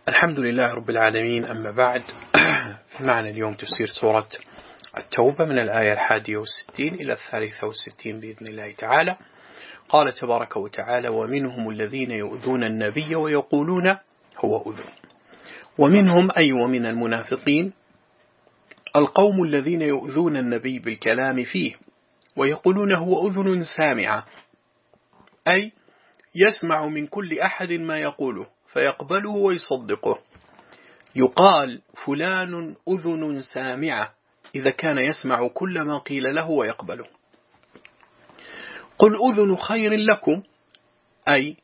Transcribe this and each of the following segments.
الحمد لله رب العالمين. أما بعد، معنا اليوم تفسير سورة التوبة من الآية 61 إلى 63 بإذن الله تعالى. قال تبارك وتعالى: ومنهم الذين يؤذون النبي ويقولون هو أذن. ومنهم أي ومن المنافقين القوم الذين يؤذون النبي بالكلام فيه ويقولون هو أذن سامعة، أي يسمع من كل أحد ما يقوله فيقبله ويصدقه. يقال فلان أذن سامعة إذا كان يسمع كل ما قيل له ويقبله. قل أذن خير لكم، أي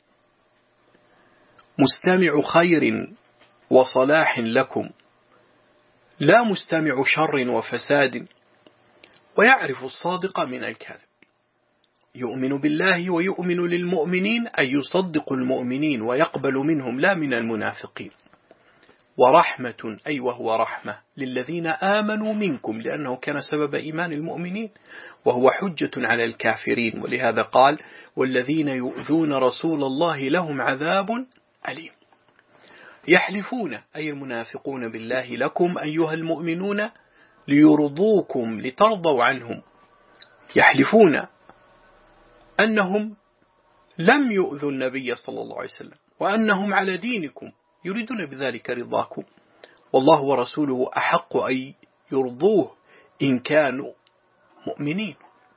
مستمع خير وصلاح لكم، لا مستمع شر وفساد، ويعرف الصادق من الكاذب. يؤمن بالله ويؤمن للمؤمنين، أي يصدق المؤمنين ويقبل منهم لا من المنافقين. ورحمة، أي وهو رحمة للذين آمنوا منكم، لأنه كان سبب إيمان المؤمنين، وهو حجة على الكافرين. ولهذا قال: والذين يؤذون رسول الله لهم عذاب أليم. يحلفون، أي المنافقون، بالله لكم أيها المؤمنون ليرضوكم لترضوا عنهم. يحلفون أنهم لم يؤذوا النبي صلى الله عليه وسلم وأنهم على دينكم، يريدون بذلك رضاكم، والله ورسوله أحق أن يرضوه إن كانوا مؤمنين.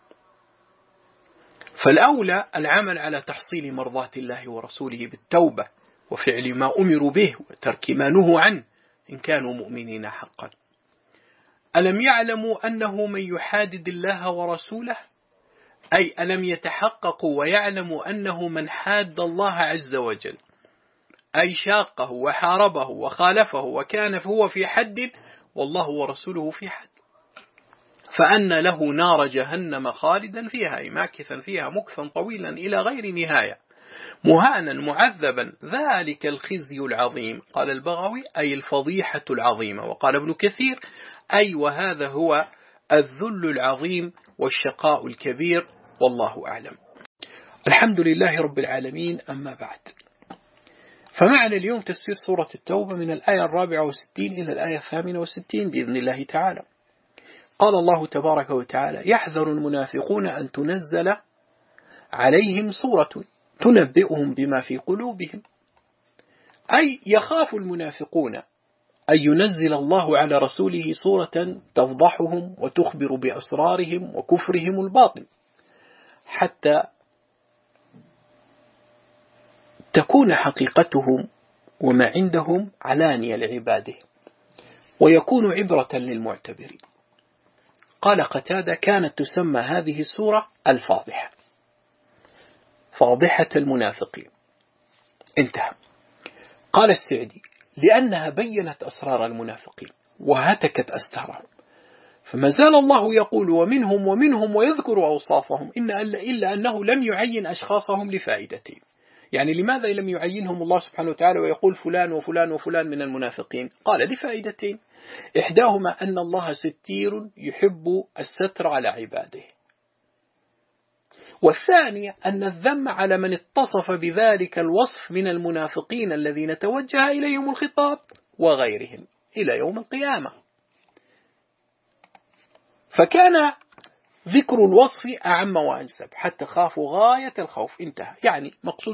فالأولى العمل على تحصيل مرضات الله ورسوله بالتوبة وفعل ما أمروا به وترك ما نهوا عنه إن كانوا مؤمنين حقا. ألم يعلموا أنه من يحادد الله ورسوله، أي ألم يتحققوا ويعلموا أنه من حاد الله عز وجل، أي شاقه وحاربه وخالفه وكان هو في حد والله ورسوله في حد، فأن له نار جهنم خالدا فيها، أي ماكثا فيها مكثا طويلا إلى غير نهاية، مهانا معذبا، ذلك الخزي العظيم. قال البغوي: أي الفضيحة العظيمة. وقال ابن كثير: أي وهذا هو الذل العظيم والشقاء الكبير، والله أعلم. الحمد لله رب العالمين. أما بعد، فمعنا اليوم تفسير سورة التوبة من الآية 64 إلى الآية 68 بإذن الله تعالى. قال الله تبارك وتعالى: يحذر المنافقون أن تنزل عليهم سورة تنبئهم بما في قلوبهم، أي يخاف المنافقون أن ينزل الله على رسوله سورة تفضحهم وتخبر بأسرارهم وكفرهم الباطن، حتى تكون حقيقتهم وما عندهم علانية لعباده ويكون عبرة للمعتبرين. قال قتادة: كانت تسمى هذه السورة الفاضحة، فاضحة المنافقين. انتهى. قال السعدي: لأنها بينت أسرار المنافقين وهتكت أستارهم، فما زال الله يقول ومنهم ويذكر أوصافهم إلا أنه لم يعين أشخاصهم لفائدتهم. يعني لماذا لم يعينهم الله سبحانه وتعالى ويقول فلان وفلان وفلان من المنافقين؟ قال لفائدتين: إحداهما أن الله ستير يحب الستر على عباده، والثانية أن الذم على من اتصف بذلك الوصف من المنافقين الذين توجه إليهم الخطاب وغيرهم إلى يوم القيامة. فكان ذكر الوصف أعم وأنسب حتى خافوا غاية الخوف. انتهى. يعني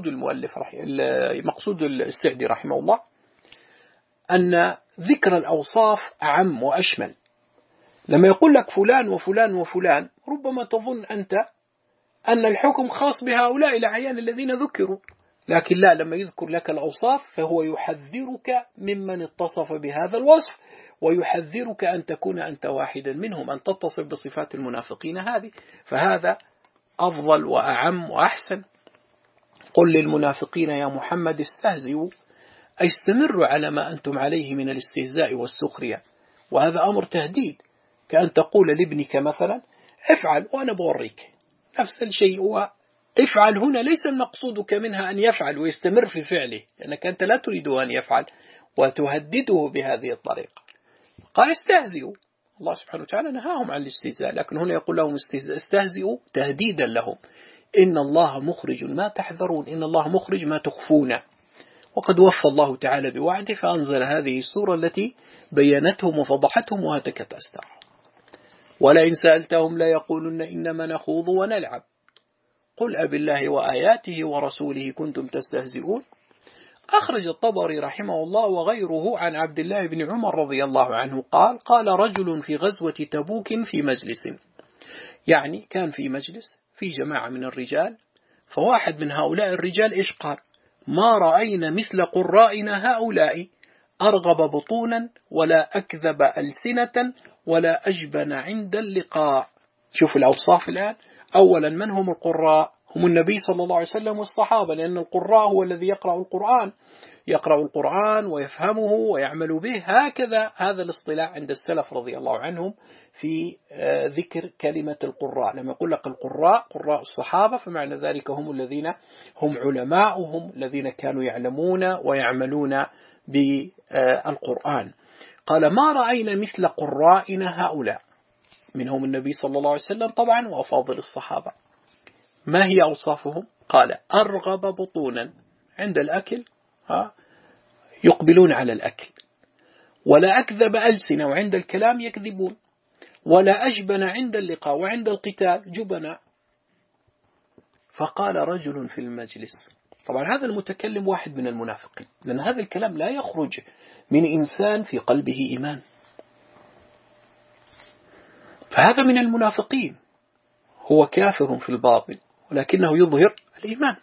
مقصود السعدي رحمه الله أن ذكر الأوصاف أعم وأشمل. لما يقول لك فلان وفلان وفلان، ربما تظن أنت أن الحكم خاص بهؤلاء الأعيان الذين ذكروا، لكن لا، لما يذكر لك الأوصاف فهو يحذرك ممن اتصف بهذا الوصف، ويحذرك أن تكون أنت واحدا منهم، أن تتصف بصفات المنافقين هذه، فهذا أفضل وأعم وأحسن. قل للمنافقين يا محمد استهزئوا، أي استمروا على ما أنتم عليه من الاستهزاء والسخرية، وهذا أمر تهديد، كأن تقول لابنك مثلا افعل وأنا بوريك، نفس الشيء. وافعل هنا ليس مقصودك منها أن يفعل ويستمر في فعله، لأنك أنت لا تريد أن يفعل وتهدده بهذه الطريقة. قال استهزئوا، الله سبحانه وتعالى نهاهم عن الاستهزاء، لكن هنا يقول لهم استهزئوا تهديدا لهم. إن الله مخرج ما تحذرون، إن الله مخرج ما تخفون. وقد وفى الله تعالى بوعده فأنزل هذه السورة التي بينتهم وفضحتهم وهتكت أستار. ولئن سألتهم ليقولن إنما نخوض ونلعب قل أب الله وآياته ورسوله كنتم تستهزئون. أخرج الطبري رحمه الله وغيره عن عبد الله بن عمر رضي الله عنه قال رجل في غزوة تبوك في مجلس، يعني كان في مجلس في جماعة من الرجال، فواحد من هؤلاء الرجال إيش قال؟ ما رأينا مثل قرائنا هؤلاء أرغب بطونا ولا أكذب ألسنة ولا أجبن عند اللقاء. شوفوا الأوصاف الآن. أولا من هم القراء؟ هم النبي صلى الله عليه وسلم والصحابة، لأن القراء هو الذي يقرأ القرآن ويفهمه ويعمل به، هكذا هذا الاصطلاح عند السلف رضي الله عنهم في ذكر كلمة القراء. لما يقول لك القراء قراء الصحابة فمعنى ذلك هم الذين هم علماؤهم الذين كانوا يعلمون ويعملون بالقرآن. قال ما رأينا مثل قرائنا هؤلاء، منهم النبي صلى الله عليه وسلم طبعا وأفاضل الصحابة. ما هي أوصافهم؟ قال أرغب بطونا، عند الأكل يقبلون على الأكل، ولا أكذب ألسنة، وعند الكلام يكذبون، ولا أجبن عند اللقاء، وعند القتال جبنا. فقال رجل في المجلس، طبعا هذا المتكلم واحد من المنافقين، لأن هذا الكلام لا يخرج من إنسان في قلبه إيمان، فهذا من المنافقين، هو كافر في الباطن ولكنه يظهر الإيمان.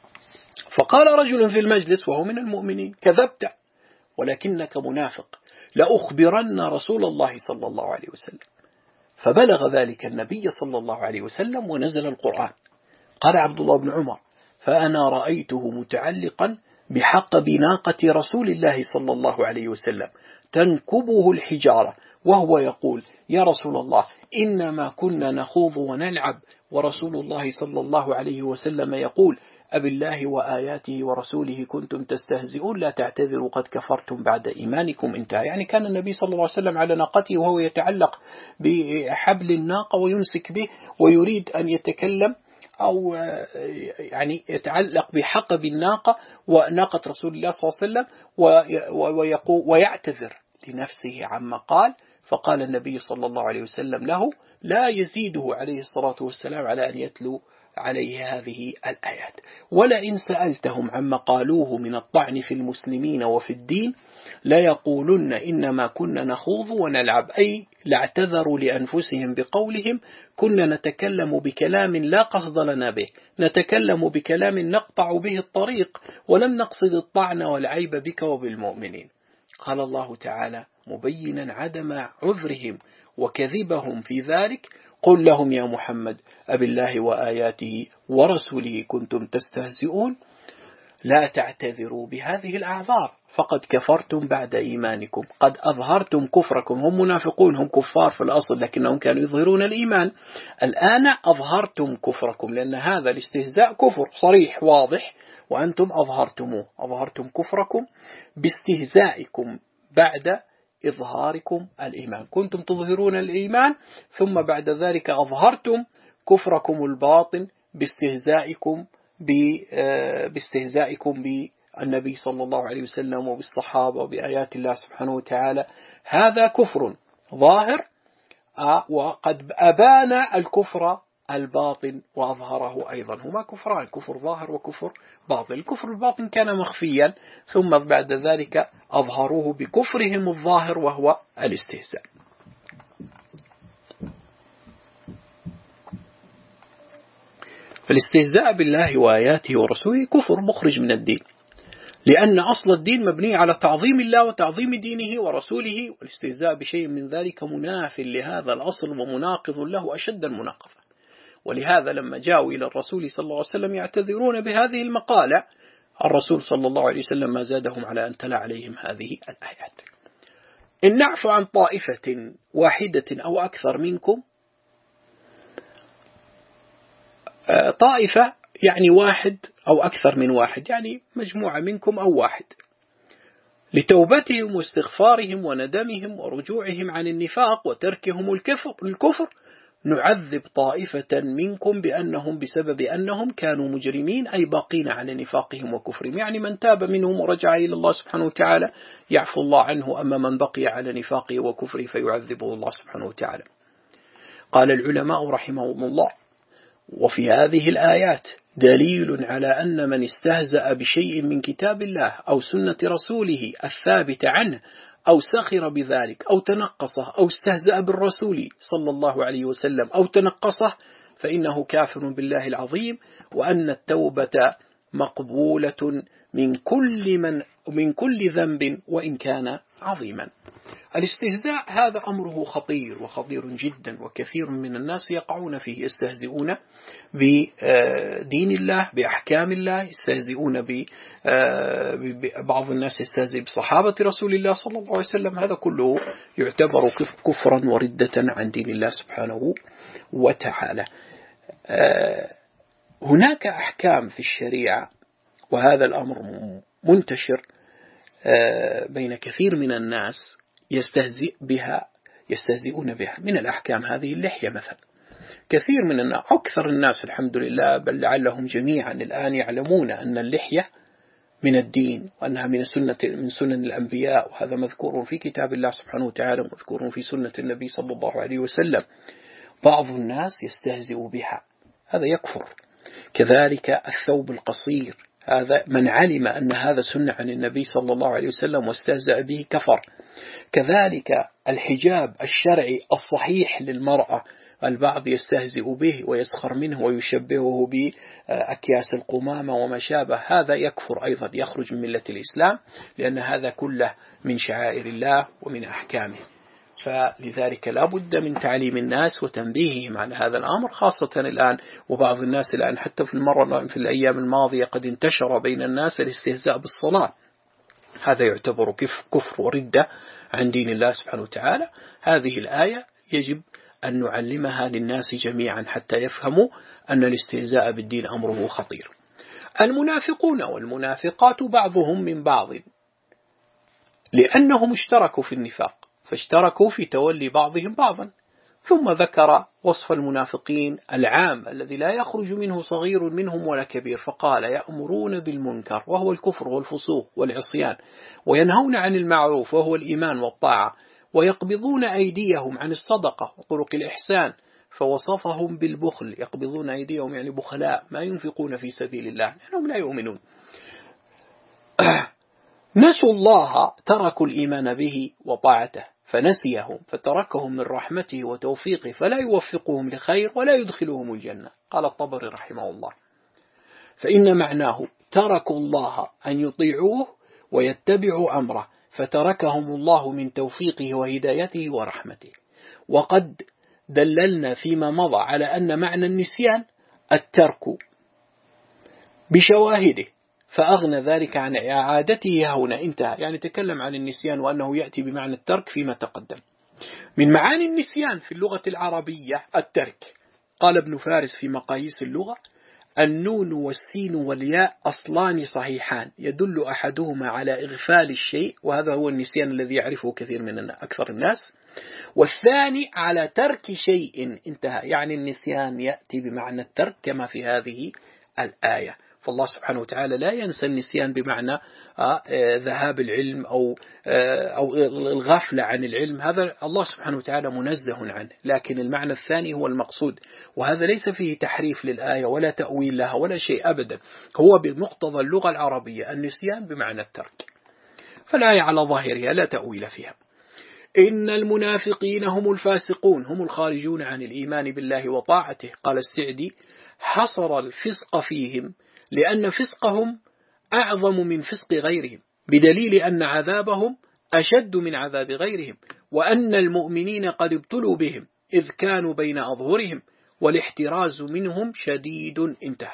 فقال رجل في المجلس وهو من المؤمنين كذبت ولكنك منافق، لأخبرن رسول الله صلى الله عليه وسلم. فبلغ ذلك النبي صلى الله عليه وسلم ونزل القرآن. قال عبد الله بن عمر فأنا رأيته متعلقا بحقب ناقة رسول الله صلى الله عليه وسلم تنكبه الحجارة وهو يقول يا رسول الله إنما كنا نخوض ونلعب، ورسول الله صلى الله عليه وسلم يقول أب الله وآياته ورسوله كنتم تستهزئون لا تعتذروا قد كفرتم بعد إيمانكم. انتهى. يعني كان النبي صلى الله عليه وسلم على ناقته وهو يتعلق بحبل الناقة ويمسك به ويريد أن يتكلم أو يعني يتعلق بحقب الناقة وناقة رسول الله صلى الله عليه وسلم ويعتذر لنفسه عما قال. فقال النبي صلى الله عليه وسلم له لا يزيده عليه الصلاة والسلام على أن يتلو عليه هذه الآيات. ولئن سألتهم عما قالوه من الطعن في المسلمين وفي الدين ليقولن إنما كنا نخوض ونلعب، أي لاعتذروا لأنفسهم بقولهم كنا نتكلم بكلام لا قصد لنا به، نتكلم بكلام نقطع به الطريق ولم نقصد الطعن والعيب بك وبالمؤمنين. قال الله تعالى مبينا عدم عذرهم وكذبهم في ذلك قل لهم يا محمد أب الله وآياته ورسوله كنتم تستهزئون لا تعتذروا بهذه الأعذار فقد كفرتم بعد إيمانكم، قد أظهرتم كفركم. هم منافقون، هم كفار في الأصل لكنهم كانوا يظهرون الإيمان، الآن أظهرتم كفركم، لأن هذا الاستهزاء كفر صريح واضح وأنتم أظهرتم كفركم باستهزائكم بعد إظهاركم الإيمان. كنتم تظهرون الإيمان ثم بعد ذلك أظهرتم كفركم الباطن باستهزائكم بالنبي صلى الله عليه وسلم وبالصحابة وبآيات الله سبحانه وتعالى. هذا كفر ظاهر وقد أبان الكفر الباطن وأظهره أيضا. هما كفران، كفر ظاهر وكفر باطن. الكفر الباطن كان مخفيا ثم بعد ذلك أظهروه بكفرهم الظاهر وهو الاستهزاء. فالاستهزاء بالله وآياته ورسوله كفر مخرج من الدين، لأن أصل الدين مبني على تعظيم الله وتعظيم دينه ورسوله، والاستهزاء بشيء من ذلك مناف لهذا الأصل ومناقض له أشد المناقضة. ولهذا لما جاءوا إلى الرسول صلى الله عليه وسلم يعتذرون بهذه المقالة، الرسول صلى الله عليه وسلم ما زادهم على أن تلا عليهم هذه الآيات. إن نعفو عن طائفة واحدة أو أكثر منكم، طائفة يعني واحد أو أكثر من واحد، يعني مجموعة منكم أو واحد، لتوبتهم واستغفارهم وندمهم ورجوعهم عن النفاق وتركهم الكفر نعذب طائفة منكم بسبب أنهم كانوا مجرمين، أي باقين على نفاقهم وكفرهم. يعني من تاب منهم ورجع إلى الله سبحانه وتعالى يعفو الله عنه، أما من بقي على نفاقه وكفره فيعذبه الله سبحانه وتعالى. قال العلماء رحمهم الله: وفي هذه الآيات دليل على أن من استهزأ بشيء من كتاب الله أو سنة رسوله الثابت عنه أو سخر بذلك أو تنقصه أو استهزأ بالرسول صلى الله عليه وسلم أو تنقصه فإنه كافر بالله العظيم، وأن التوبة مقبولة من كل ذنب وإن كان عظيما. الاستهزاء هذا أمره خطير وخطير جدا، وكثير من الناس يقعون فيه، يستهزئون بدين الله، بأحكام الله، يستهزئون بعض الناس يستهزئ بصحابة رسول الله صلى الله عليه وسلم. هذا كله يعتبر كفرا وردة عن دين الله سبحانه وتعالى. هناك أحكام في الشريعة، وهذا الأمر منتشر بين كثير من الناس يستهزئون بها. من الأحكام هذه اللحية مثلا. كثير من الناس، أكثر الناس الحمد لله، بل لعلهم جميعا الآن يعلمون أن اللحية من الدين، وأنها من سنن الأنبياء، وهذا مذكور في كتاب الله سبحانه وتعالى، ومذكور في سنة النبي صلى الله عليه وسلم. بعض الناس يستهزئ بها، هذا يكفر. كذلك الثوب القصير، هذا من علم أن هذا سنة عن النبي صلى الله عليه وسلم واستهزأ به كفر. كذلك الحجاب الشرعي الصحيح للمرأة، البعض يستهزئ به ويسخر منه ويشبهه بأكياس القمامة وما شابه، هذا يكفر أيضا، يخرج من ملة الإسلام، لأن هذا كله من شعائر الله ومن أحكامه. فلذلك لا بد من تعليم الناس وتنبيههم على هذا الأمر، خاصة الآن. وبعض الناس الآن حتى في الأيام الماضية قد انتشر بين الناس الاستهزاء بالصلاة، هذا يعتبر كفر وردة عن دين الله سبحانه وتعالى. هذه الآية يجب أن نعلمها للناس جميعا حتى يفهموا أن الاستهزاء بالدين أمره خطير. المنافقون والمنافقات بعضهم من بعض، لأنهم اشتركوا في النفاق فاشتركوا في تولي بعضهم بعضا. ثم ذكر وصف المنافقين العام الذي لا يخرج منه صغير منهم ولا كبير، فقال: يأمرون بالمنكر وهو الكفر والفسوق والعصيان، وينهون عن المعروف وهو الإيمان والطاعة، ويقبضون أيديهم عن الصدقة وطرق الإحسان، فوصفهم بالبخل. يقبضون أيديهم يعني بخلاء، ما ينفقون في سبيل الله لأنهم لا يؤمنون. نسوا الله، تركوا الإيمان به وطاعته فنسيهم فتركهم من رحمته وتوفيقه، فلا يوفقهم لخير ولا يدخلهم الجنة. قال الطبري رحمه الله: فإن معناه تركوا الله أن يطيعوه ويتبعوا أمره، فتركهم الله من توفيقه وهدايته ورحمته. وقد دللنا فيما مضى على أن معنى النسيان الترك بشواهده، فأغنى ذلك عن إعادته هنا. انتهى، يعني تكلم عن النسيان وأنه يأتي بمعنى الترك فيما تقدم. من معاني النسيان في اللغة العربية الترك. قال ابن فارس في مقاييس اللغة: النون والسين والياء أصلان صحيحان، يدل أحدهما على إغفال الشيء، وهذا هو النسيان الذي يعرفه كثير من أكثر الناس، والثاني على ترك شيء. انتهى، يعني النسيان يأتي بمعنى الترك كما في هذه الآية. فالله سبحانه وتعالى لا ينسى النسيان بمعنى ذهاب العلم أو الغفلة عن العلم، هذا الله سبحانه وتعالى منزه عنه، لكن المعنى الثاني هو المقصود، وهذا ليس فيه تحريف للآية ولا تأويل لها ولا شيء أبدا، هو بمقتضى اللغة العربية النسيان بمعنى الترك، فالآية على ظاهرها لا تأويل فيها. إن المنافقين هم الفاسقون، هم الخارجون عن الإيمان بالله وطاعته. قال السعدي: حصر الفسق فيهم لأن فسقهم أعظم من فسق غيرهم، بدليل أن عذابهم أشد من عذاب غيرهم، وأن المؤمنين قد ابتلوا بهم إذ كانوا بين أظهرهم، والاحتراز منهم شديد. انتهى.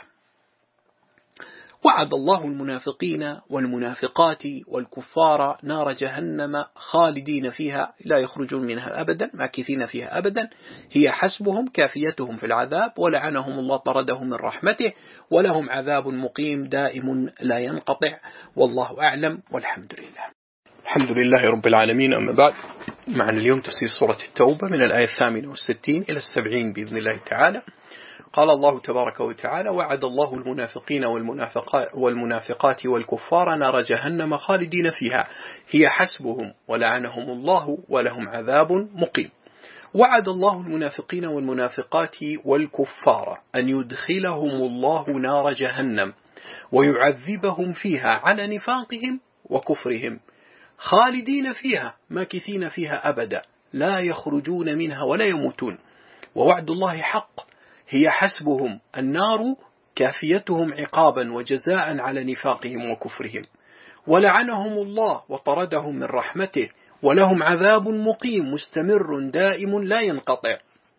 وعد الله المنافقين والمنافقات والكفار نار جهنم خالدين فيها لا يخرجون منها أبدا، ماكثين فيها أبدا، هي حسبهم كافيتهم في العذاب، ولعنهم الله طردهم من رحمته، ولهم عذاب مقيم دائم لا ينقطع. والله أعلم، والحمد لله. الحمد لله رب العالمين. أما بعد، معنا اليوم تفسير سورة التوبة من الآية 68 إلى 70 بإذن الله تعالى. قال الله تبارك وتعالى: وعد الله المنافقين والمنافقات والكفار نار جهنم خالدين فيها هي حسبهم ولعنهم الله ولهم عذاب مقيم. وعد الله المنافقين والمنافقات والكفار أن يدخلهم الله نار جهنم ويعذبهم فيها على نفاقهم وكفرهم خالدين فيها ماكثين فيها أبدا لا يخرجون منها ولا يموتون. ووعد الله حق، هي حسبهم النار كافيتهم عقابا وجزاء على نفاقهم وكفرهم، ولعنهم الله وطردهم من رحمته ولهم عذاب مقيم مستمر دائم لا ينقطع.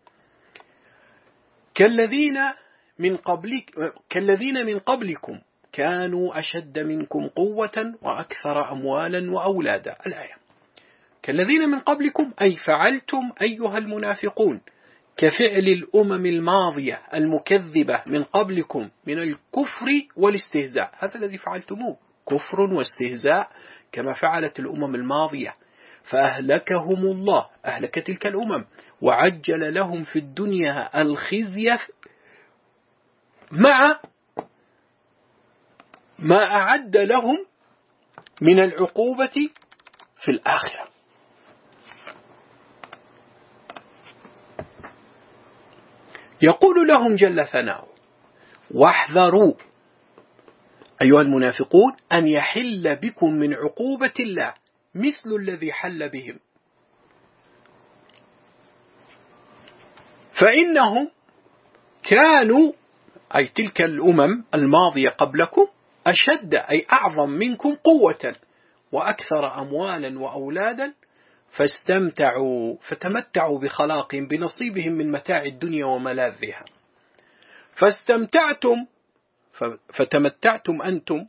كالذين من قبلكم كانوا أشد منكم قوة وأكثر أموالا وأولادا. الآية: كالذين من قبلكم أي فعلتم أيها المنافقون كفعل الأمم الماضية المكذبة من قبلكم من الكفر والاستهزاء. هذا الذي فعلتموه، كفر واستهزاء كما فعلت الأمم الماضية، فأهلكهم الله، أهلك تلك الأمم، وعجل لهم في الدنيا الخزي مع ما أعد لهم من العقوبة في الآخرة. يقول لهم جل ثناؤه: واحذروا أيها المنافقون أن يحل بكم من عقوبة الله مثل الذي حل بهم، فإنهم كانوا أي تلك الأمم الماضية قبلكم أشد أي أعظم منكم قوة وأكثر أموالا وأولادا فتمتعوا بخلاقهم بنصيبهم من متاع الدنيا وملاذها. فتمتعتم أنتم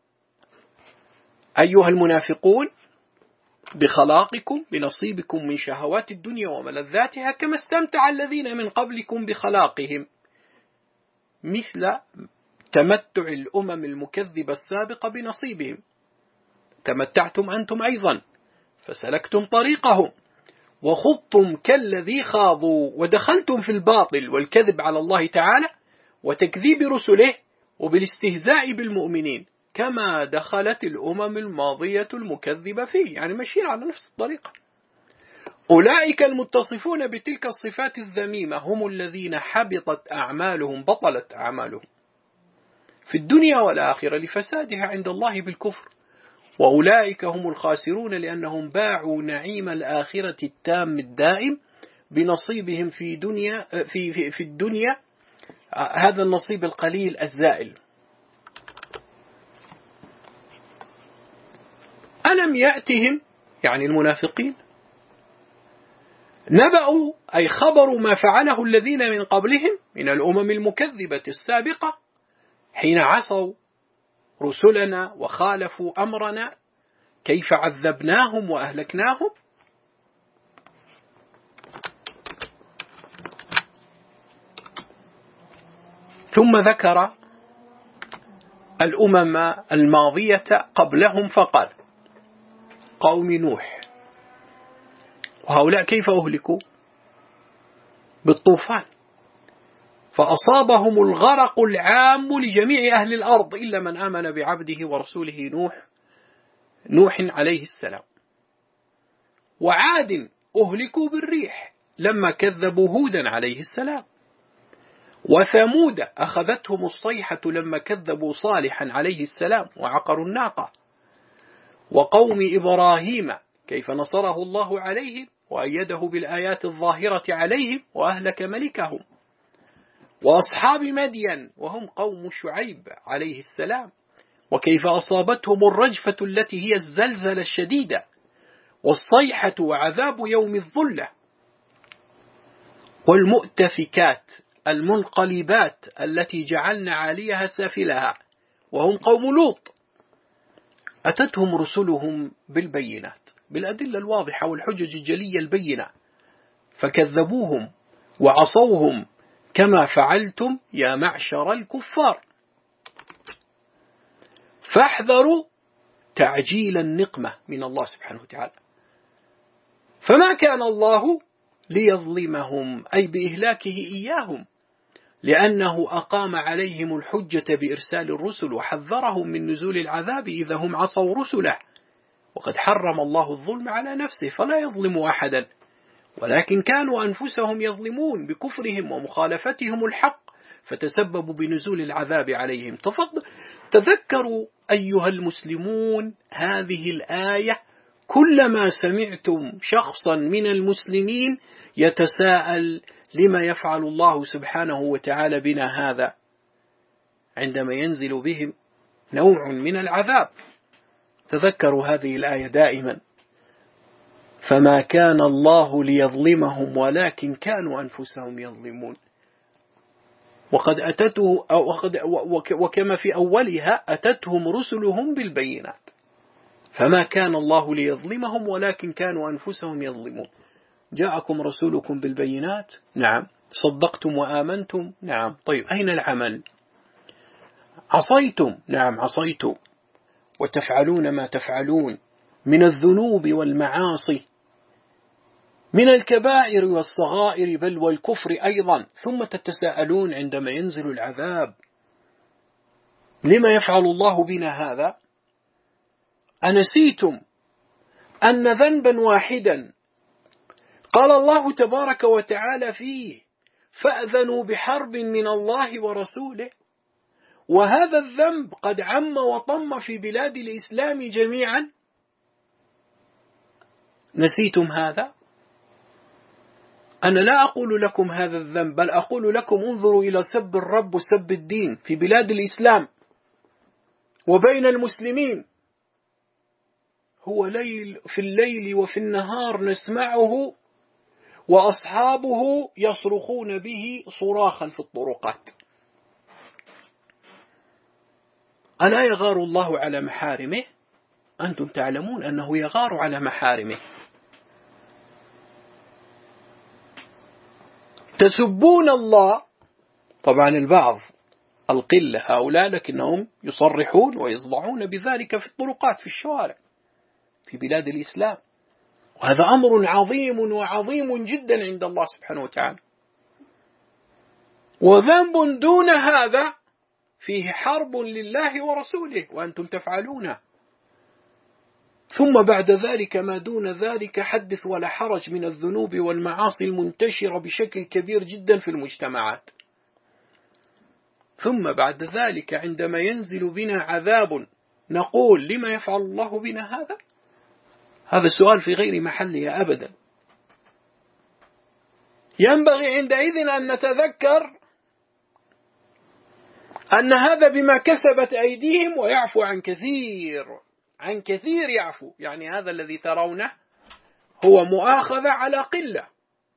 أيها المنافقون بخلاقكم بنصيبكم من شهوات الدنيا وملذاتها كما استمتع الذين من قبلكم بخلاقهم مثل تمتع الأمم المكذبة السابقة بنصيبهم. تمتعتم أنتم أيضا فسلكتم طريقهم وخضتم كالذي خاضوا ودخلتم في الباطل والكذب على الله تعالى وتكذيب رسله وبالاستهزاء بالمؤمنين كما دخلت الأمم الماضية المكذبة فيه، يعني ماشيين على نفس الطريقة. أولئك المتصفون بتلك الصفات الذميمة هم الذين حبطت أعمالهم، بطلت أعمالهم في الدنيا والآخرة لفسادها عند الله بالكفر، وأولئك هم الخاسرون لأنهم باعوا نعيم الآخرة التام الدائم بنصيبهم في الدنيا هذا النصيب القليل الزائل. ألم يأتهم يعني المنافقين نبأوا أي خبروا ما فعله الذين من قبلهم من الأمم المكذبة السابقة حين عصوا رسلنا وخالفوا أمرنا كيف عذبناهم وأهلكناهم. ثم ذكر الأمم الماضية قبلهم فقال: قوم نوح، وهؤلاء كيف أهلكوا؟ بالطوفان، فأصابهم الغرق العام لجميع أهل الأرض إلا من آمن بعبده ورسوله نوح عليه السلام. وعاد أهلكوا بالريح لما كذبوا هودا عليه السلام. وثمود أخذتهم الصيحة لما كذبوا صالحا عليه السلام وعقروا الناقة. وقوم إبراهيم كيف نصره الله عليهم وأيده بالآيات الظاهرة عليهم وأهلك ملكهم. وأصحاب مدين وهم قوم شعيب عليه السلام وكيف أصابتهم الرجفة التي هي الزلزلة الشديدة والصيحة وعذاب يوم الظلة. والمؤتفكات المنقلبات التي جعلنا عاليها سافلها وهم قوم لوط. أتتهم رسلهم بالبينات بالأدلة الواضحة والحجج الجلية البينة فكذبوهم وعصوهم كما فعلتم يا معشر الكفار. فاحذروا تعجيل النقمة من الله سبحانه وتعالى، فما كان الله ليظلمهم أي بإهلاكه إياهم، لأنه أقام عليهم الحجة بإرسال الرسل وحذرهم من نزول العذاب إذا هم عصوا رسله، وقد حرم الله الظلم على نفسه فلا يظلم أحدا، ولكن كانوا أنفسهم يظلمون بكفرهم ومخالفتهم الحق فتسببوا بنزول العذاب عليهم. تذكروا أيها المسلمون هذه الآية كلما سمعتم شخصا من المسلمين يتساءل لما يفعل الله سبحانه وتعالى بنا هذا عندما ينزل بهم نوع من العذاب. تذكروا هذه الآية دائما، فما كان الله ليظلمهم ولكن كانوا أنفسهم يظلمون. وقد أتته وكما في أولها أتتهم رسلهم بالبينات، فما كان الله ليظلمهم ولكن كانوا أنفسهم يظلمون. جاءكم رسولكم بالبينات، نعم. صدقتم وآمنتم، نعم. طيب أين العمل؟ عصيتم، نعم عصيتم، وتفعلون ما تفعلون من الذنوب والمعاصي، من الكبائر والصغائر بل والكفر أيضا، ثم تتساءلون عندما ينزل العذاب لما يفعل الله بنا هذا؟ أنسيتم أن ذنبا واحدا قال الله تبارك وتعالى فيه فأذنوا بحرب من الله ورسوله، وهذا الذنب قد عم وطم في بلاد الإسلام جميعا؟ نسيتم هذا؟ أنا لا أقول لكم هذا الذنب، بل أقول لكم انظروا إلى سب الرب وسب الدين في بلاد الإسلام وبين المسلمين، هو ليل في الليل وفي النهار نسمعه، وأصحابه يصرخون به صراخا في الطرقات. ألا يغار الله على محارمه؟ أنتم تعلمون أنه يغار على محارمه. تسبون الله، طبعا البعض القلة هؤلاء لكنهم يصرحون ويصدعون بذلك في الطرقات في الشوارع في بلاد الإسلام، وهذا أمر عظيم وعظيم جدا عند الله سبحانه وتعالى. وذنب دون هذا فيه حرب لله ورسوله وأنتم تفعلونه، ثم بعد ذلك ما دون ذلك حدث ولا حرج من الذنوب والمعاصي المنتشرة بشكل كبير جدا في المجتمعات. ثم بعد ذلك عندما ينزل بنا عذاب نقول لما يفعل الله بنا هذا؟ هذا السؤال في غير محله أبدا. ينبغي عندئذ أن نتذكر أن هذا بما كسبت أيديهم ويعفو عن كثير، عن كثير يعفو، يعني هذا الذي ترونه هو مؤاخذة على قلة.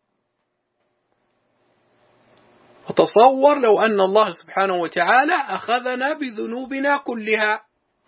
فتصور لو أن الله سبحانه وتعالى أخذنا بذنوبنا كلها.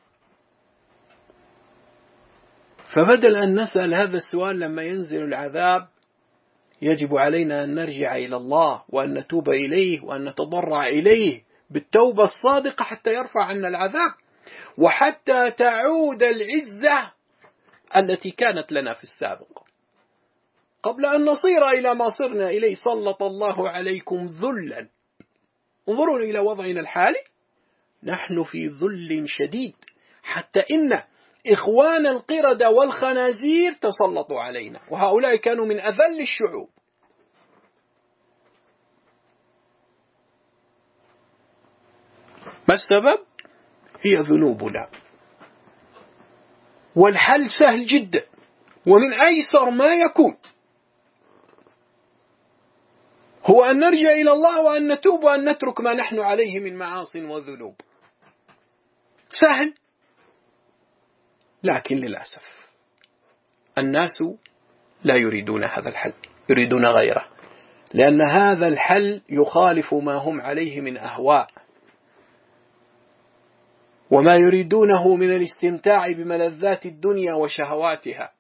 فبدل أن نسأل هذا السؤال لما ينزل العذاب يجب علينا أن نرجع إلى الله وأن نتوب إليه وأن نتضرع إليه بالتوبة الصادقة حتى يرفع عنا العذاب، وحتى تعود العزة التي كانت لنا في السابق قبل أن نصير إلى ما صرنا إليه. سلط الله عليكم ذلا. انظروا إلى وضعنا الحالي، نحن في ذل شديد، حتى إن إخوان القردة والخنازير تسلطوا علينا، وهؤلاء كانوا من أذل الشعوب. ما السبب؟ هي ذنوبنا. والحل سهل جدا ومن أيسر ما يكون، هو أن نرجع إلى الله وأن نتوب وأن نترك ما نحن عليه من معاصٍ وذنوب. سهل، لكن للأسف الناس لا يريدون هذا الحل، يريدون غيره، لأن هذا الحل يخالف ما هم عليه من أهواء وما يريدونه من الاستمتاع بملذات الدنيا وشهواتها،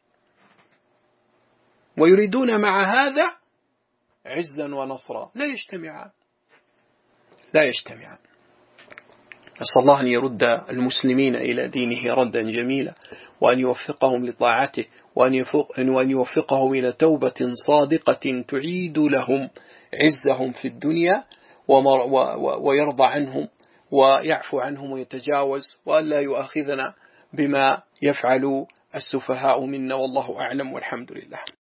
ويريدون مع هذا عزا ونصرا. لا يجتمعان، لا يجتمعان. نسأل الله أن يرد المسلمين إلى دينه ردا جميلا، وأن يوفقهم لطاعته، وأن يوفقهم إلى توبة صادقة تعيد لهم عزهم في الدنيا ويرضى عنهم ويعفو عنهم ويتجاوز، وأن لا يؤاخذنا بما يفعل السفهاء منا، والله أعلم والحمد لله.